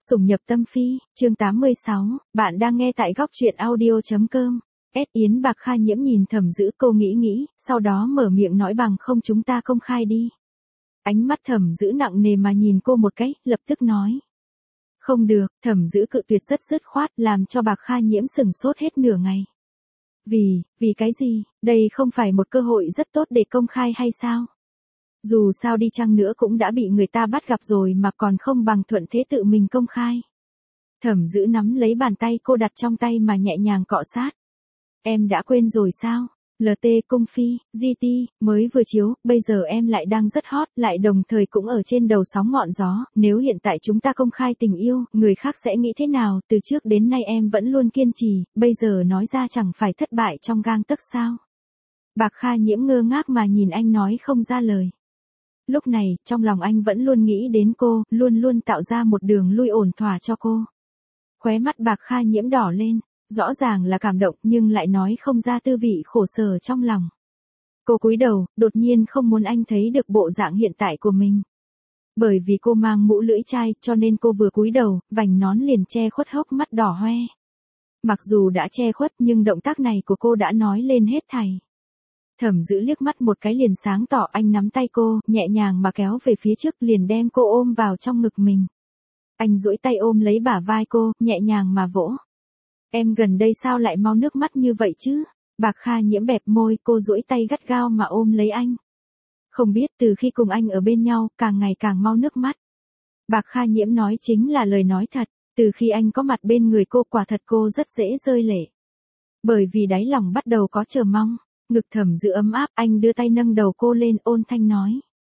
Sủng nhập tâm phi, chương 86, bạn đang nghe tại góc truyện audio.com. Yến Bạc Kha Nhiễm nhìn Thẩm Dữ, cô nghĩ, sau đó mở miệng nói bằng không chúng ta công khai đi. Ánh mắt Thẩm Dữ nặng nề mà nhìn cô một cái, lập tức nói. Không được, Thẩm Dữ cự tuyệt rất dứt khoát, làm cho Bạc Kha Nhiễm sừng sốt hết nửa ngày. Vì cái gì, đây không phải một cơ hội rất tốt để công khai hay sao? Dù sao đi chăng nữa cũng đã bị người ta bắt gặp rồi mà còn không bằng thuận thế tự mình công khai. Thẩm Dữ nắm lấy bàn tay cô đặt trong tay mà nhẹ nhàng cọ sát. Em đã quên rồi sao? LT Cung Phi, GT, mới vừa chiếu, bây giờ em lại đang rất hot, lại đồng thời cũng ở trên đầu sóng ngọn gió, nếu hiện tại chúng ta công khai tình yêu, người khác sẽ nghĩ thế nào, từ trước đến nay em vẫn luôn kiên trì, bây giờ nói ra chẳng phải thất bại trong gang tấc sao? Bạc Kha Nhiễm ngơ ngác mà nhìn anh nói không ra lời. Lúc này, trong lòng anh vẫn luôn nghĩ đến cô, luôn tạo ra một đường lui ổn thỏa cho cô. Khóe mắt Bạc Kha Nhiễm đỏ lên, rõ ràng là cảm động nhưng lại nói không ra tư vị khổ sở trong lòng. Cô cúi đầu, đột nhiên không muốn anh thấy được bộ dạng hiện tại của mình. Bởi vì cô mang mũ lưỡi chai cho nên cô vừa cúi đầu, vành nón liền che khuất hốc mắt đỏ hoe. Mặc dù đã che khuất nhưng động tác này của cô đã nói lên hết thảy. Thẩm Dữ liếc mắt một cái liền sáng tỏ, anh nắm tay cô, nhẹ nhàng mà kéo về phía trước liền đem cô ôm vào trong ngực mình. Anh duỗi tay ôm lấy bả vai cô, nhẹ nhàng mà vỗ. Em gần đây sao lại mau nước mắt như vậy chứ? Bạc Kha Nhiễm bẹp môi, cô duỗi tay gắt gao mà ôm lấy anh. Không biết từ khi cùng anh ở bên nhau, càng ngày càng mau nước mắt. Bạc Kha Nhiễm nói chính là lời nói thật, từ khi anh có mặt bên người cô quả thật cô rất dễ rơi lệ. Bởi vì đáy lòng bắt đầu có chờ mong. Ngực Thẩm Dữ ấm áp, anh đưa tay nâng đầu cô lên ôn thanh nói.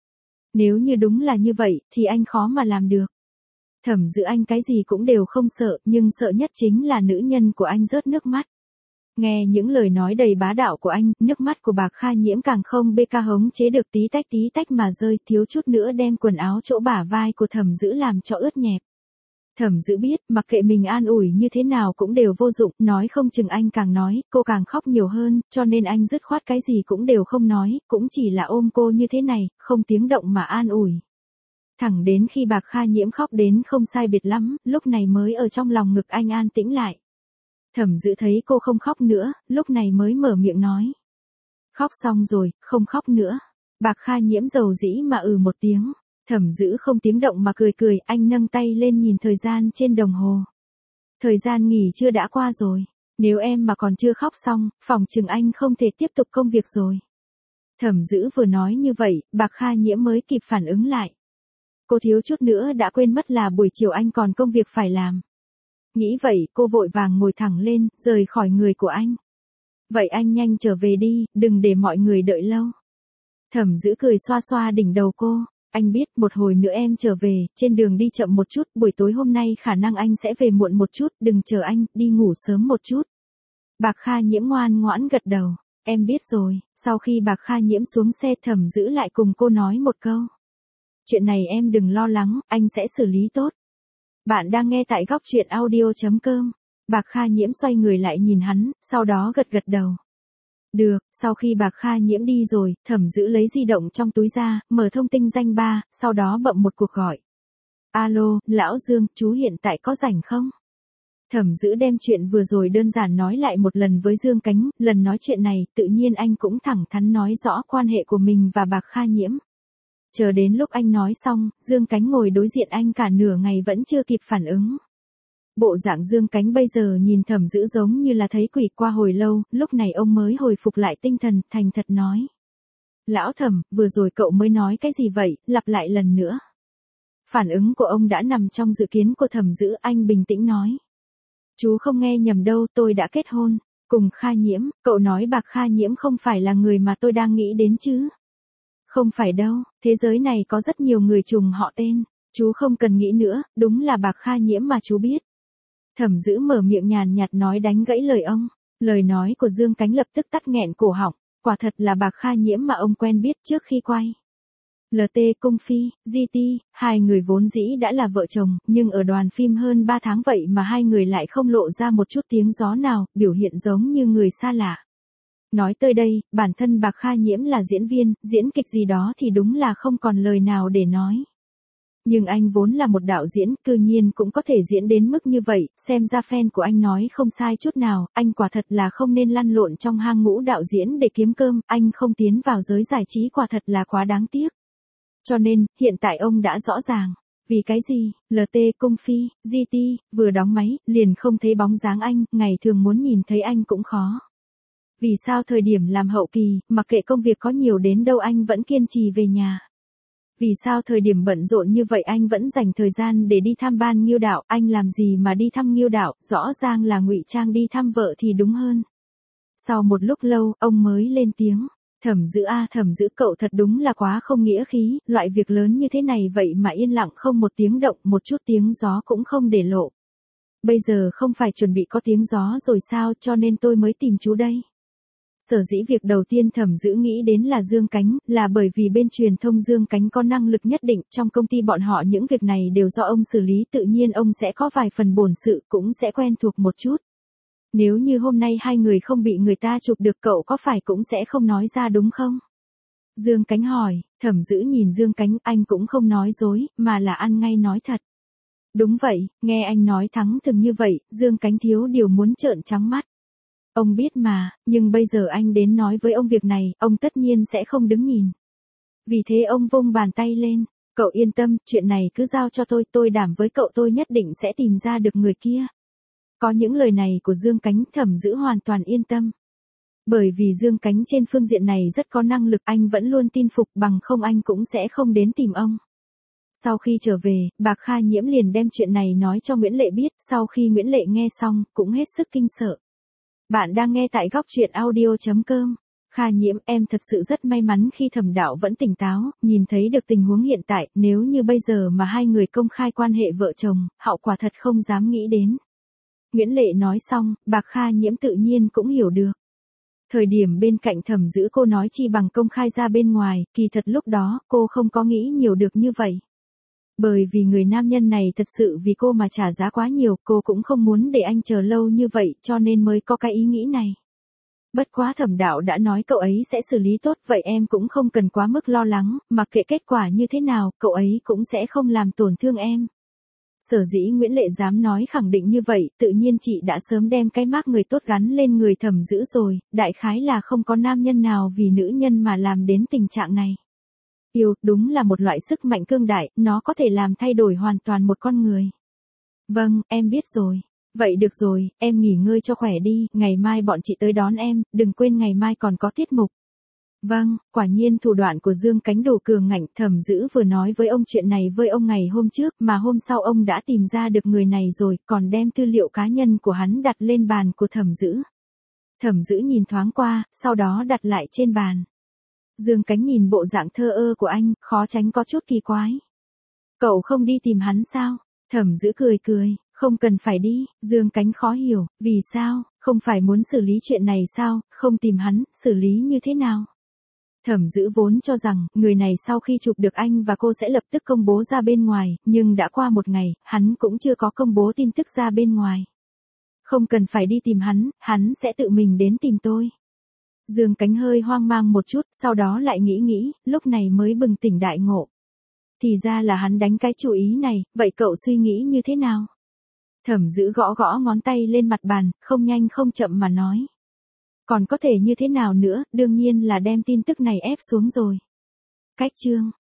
Nếu như đúng là như vậy, thì anh khó mà làm được. Thẩm Dữ anh cái gì cũng đều không sợ, nhưng sợ nhất chính là nữ nhân của anh rớt nước mắt. Nghe những lời nói đầy bá đạo của anh, nước mắt của Bạc Kha Nhiễm càng không bê ca hống chế được tí tách mà rơi, thiếu chút nữa đem quần áo chỗ bả vai của Thẩm Dữ làm cho ướt nhẹp. Thẩm Dữ biết, mặc kệ mình an ủi như thế nào cũng đều vô dụng, nói không chừng anh càng nói, cô càng khóc nhiều hơn, cho nên anh dứt khoát cái gì cũng đều không nói, cũng chỉ là ôm cô như thế này, không tiếng động mà an ủi. Thẳng đến khi Bạc Kha Nhiễm khóc đến không sai biệt lắm, lúc này mới ở trong lòng ngực anh an tĩnh lại. Thẩm Dữ thấy cô không khóc nữa, lúc này mới mở miệng nói. Khóc xong rồi, không khóc nữa. Bạc Kha Nhiễm dầu dĩ mà một tiếng. Thẩm Dữ không tiếng động mà cười, anh nâng tay lên nhìn thời gian trên đồng hồ. Thời gian nghỉ trưa đã qua rồi, nếu em mà còn chưa khóc xong, phòng chừng anh không thể tiếp tục công việc rồi. Thẩm Dữ vừa nói như vậy, Bạc Kha Nhiễm mới kịp phản ứng lại. Cô thiếu chút nữa đã quên mất là buổi chiều anh còn công việc phải làm. Nghĩ vậy, cô vội vàng ngồi thẳng lên, rời khỏi người của anh. Vậy anh nhanh trở về đi, đừng để mọi người đợi lâu. Thẩm Dữ cười xoa xoa đỉnh đầu cô. Anh biết một hồi nữa em trở về, trên đường đi chậm một chút, buổi tối hôm nay khả năng anh sẽ về muộn một chút, đừng chờ anh, đi ngủ sớm một chút. Bạc Kha Nhiễm ngoan ngoãn gật đầu, em biết rồi. Sau khi Bạc Kha Nhiễm xuống xe, Thẩm Dữ lại cùng cô nói một câu. Chuyện này em đừng lo lắng, anh sẽ xử lý tốt. Bạn đang nghe tại góc truyện audio.com. Bạc Kha Nhiễm xoay người lại nhìn hắn, sau đó gật đầu. Được, sau khi Bạc Kha Nhiễm đi rồi, Thẩm Dữ lấy di động trong túi ra, mở thông tin danh ba, sau đó bậm một cuộc gọi. Alo, Lão Dương, chú hiện tại có rảnh không? Thẩm Dữ đem chuyện vừa rồi đơn giản nói lại một lần với Dương Cánh, lần nói chuyện này, tự nhiên anh cũng thẳng thắn nói rõ quan hệ của mình và Bạc Kha Nhiễm. Chờ đến lúc anh nói xong, Dương Cánh ngồi đối diện anh cả nửa ngày vẫn chưa kịp phản ứng. Bộ dạng Dương Cánh bây giờ nhìn Thẩm Dữ giống như là thấy quỷ qua hồi lâu, lúc này ông mới hồi phục lại tinh thần, thành thật nói. Lão Thẩm, vừa rồi cậu mới nói cái gì vậy, lặp lại lần nữa. Phản ứng của ông đã nằm trong dự kiến của Thẩm Dữ, anh bình tĩnh nói. Chú không nghe nhầm đâu, tôi đã kết hôn, cùng Kha Nhiễm, cậu nói Bạc Kha Nhiễm không phải là người mà tôi đang nghĩ đến chứ. Không phải đâu, thế giới này có rất nhiều người trùng họ tên, chú không cần nghĩ nữa, đúng là Bạc Kha Nhiễm mà chú biết. Thẩm Dữ mở miệng nhàn nhạt nói đánh gãy lời ông, lời nói của Dương Cánh lập tức tắc nghẹn cổ họng, quả thật là Bạc Kha Nhiễm mà ông quen biết trước khi quay. LT Cung Phi, GT, hai người vốn dĩ đã là vợ chồng, nhưng ở đoàn phim hơn 3 tháng vậy mà hai người lại không lộ ra một chút tiếng gió nào, biểu hiện giống như người xa lạ. Nói tới đây, bản thân Bạc Kha Nhiễm là diễn viên, diễn kịch gì đó thì đúng là không còn lời nào để nói. Nhưng anh vốn là một đạo diễn, cư nhiên cũng có thể diễn đến mức như vậy, xem ra fan của anh nói không sai chút nào, anh quả thật là không nên lăn lộn trong hang ngũ đạo diễn để kiếm cơm, anh không tiến vào giới giải trí quả thật là quá đáng tiếc. Cho nên, hiện tại ông đã rõ ràng. Vì cái gì, LT Cung Phi, GT, vừa đóng máy, liền không thấy bóng dáng anh, ngày thường muốn nhìn thấy anh cũng khó. Vì sao thời điểm làm hậu kỳ, mặc kệ công việc có nhiều đến đâu anh vẫn kiên trì về nhà. Vì sao thời điểm bận rộn như vậy anh vẫn dành thời gian để đi thăm Ban Nghiêu Đạo, anh làm gì mà đi thăm Nghiêu Đạo, rõ ràng là ngụy trang đi thăm vợ thì đúng hơn. Sau một lúc lâu, ông mới lên tiếng. Thẩm Dữ a, Thẩm Dữ cậu thật đúng là quá không nghĩa khí, loại việc lớn như thế này vậy mà yên lặng không một tiếng động, một chút tiếng gió cũng không để lộ. Bây giờ không phải chuẩn bị có tiếng gió rồi sao, cho nên tôi mới tìm chú đây. Sở dĩ việc đầu tiên Thẩm Dữ nghĩ đến là Dương Cánh, là bởi vì bên truyền thông Dương Cánh có năng lực nhất định, trong công ty bọn họ những việc này đều do ông xử lý, tự nhiên ông sẽ có vài phần bổn sự, cũng sẽ quen thuộc một chút. Nếu như hôm nay hai người không bị người ta chụp được cậu có phải cũng sẽ không nói ra đúng không? Dương Cánh hỏi, Thẩm Dữ nhìn Dương Cánh, anh cũng không nói dối, mà là ăn ngay nói thật. Đúng vậy, nghe anh nói thẳng thừng như vậy, Dương Cánh thiếu điều muốn trợn trắng mắt. Ông biết mà, nhưng bây giờ anh đến nói với ông việc này, ông tất nhiên sẽ không đứng nhìn. Vì thế ông vung bàn tay lên, cậu yên tâm, chuyện này cứ giao cho tôi đảm với cậu tôi nhất định sẽ tìm ra được người kia. Có những lời này của Dương Cánh, Thẩm Dữ hoàn toàn yên tâm. Bởi vì Dương Cánh trên phương diện này rất có năng lực, anh vẫn luôn tin phục, bằng không anh cũng sẽ không đến tìm ông. Sau khi trở về, Bạc Kha Nhiễm liền đem chuyện này nói cho Nguyễn Lệ biết, sau khi Nguyễn Lệ nghe xong, cũng hết sức kinh sợ. Bạn đang nghe tại góc truyện audio.com. Kha Nhiễm, em thật sự rất may mắn khi Thẩm Đạo vẫn tỉnh táo, nhìn thấy được tình huống hiện tại, nếu như bây giờ mà hai người công khai quan hệ vợ chồng, hậu quả thật không dám nghĩ đến. Nguyễn Lệ nói xong, Bạc Kha Nhiễm tự nhiên cũng hiểu được. Thời điểm bên cạnh Thẩm Dữ cô nói chi bằng công khai ra bên ngoài, kỳ thật lúc đó, cô không có nghĩ nhiều được như vậy. Bởi vì người nam nhân này thật sự vì cô mà trả giá quá nhiều, cô cũng không muốn để anh chờ lâu như vậy, cho nên mới có cái ý nghĩ này. Bất quá Thẩm Đạo đã nói cậu ấy sẽ xử lý tốt, vậy em cũng không cần quá mức lo lắng, mặc kệ kết quả như thế nào, cậu ấy cũng sẽ không làm tổn thương em. Sở dĩ Nguyễn Lệ dám nói khẳng định như vậy, tự nhiên chị đã sớm đem cái mác người tốt gắn lên người Thẩm Dữ rồi, đại khái là không có nam nhân nào vì nữ nhân mà làm đến tình trạng này. Yêu, đúng là một loại sức mạnh cương đại, nó có thể làm thay đổi hoàn toàn một con người. Vâng, em biết rồi. Vậy được rồi, em nghỉ ngơi cho khỏe đi, ngày mai bọn chị tới đón em, đừng quên ngày mai còn có tiết mục. Vâng, quả nhiên thủ đoạn của Dương Cánh đủ cường ngạnh, Thẩm Dữ vừa nói với ông chuyện này với ông ngày hôm trước, mà hôm sau ông đã tìm ra được người này rồi, còn đem tư liệu cá nhân của hắn đặt lên bàn của Thẩm Dữ. Thẩm Dữ nhìn thoáng qua, sau đó đặt lại trên bàn. Dương Cánh nhìn bộ dạng thơ ơ của anh, khó tránh có chút kỳ quái. Cậu không đi tìm hắn sao? Thẩm Dữ cười cười, không cần phải đi, Dương Cánh khó hiểu, vì sao, không phải muốn xử lý chuyện này sao, không tìm hắn, xử lý như thế nào? Thẩm Dữ vốn cho rằng, người này sau khi chụp được anh và cô sẽ lập tức công bố ra bên ngoài, nhưng đã qua một ngày, hắn cũng chưa có công bố tin tức ra bên ngoài. Không cần phải đi tìm hắn sẽ tự mình đến tìm tôi. Dương Cánh hơi hoang mang một chút, sau đó lại nghĩ, lúc này mới bừng tỉnh đại ngộ. Thì ra là hắn đánh cái chủ ý này, vậy cậu suy nghĩ như thế nào? Thẩm Dữ gõ gõ ngón tay lên mặt bàn, không nhanh không chậm mà nói. Còn có thể như thế nào nữa, đương nhiên là đem tin tức này ép xuống rồi. Cách chương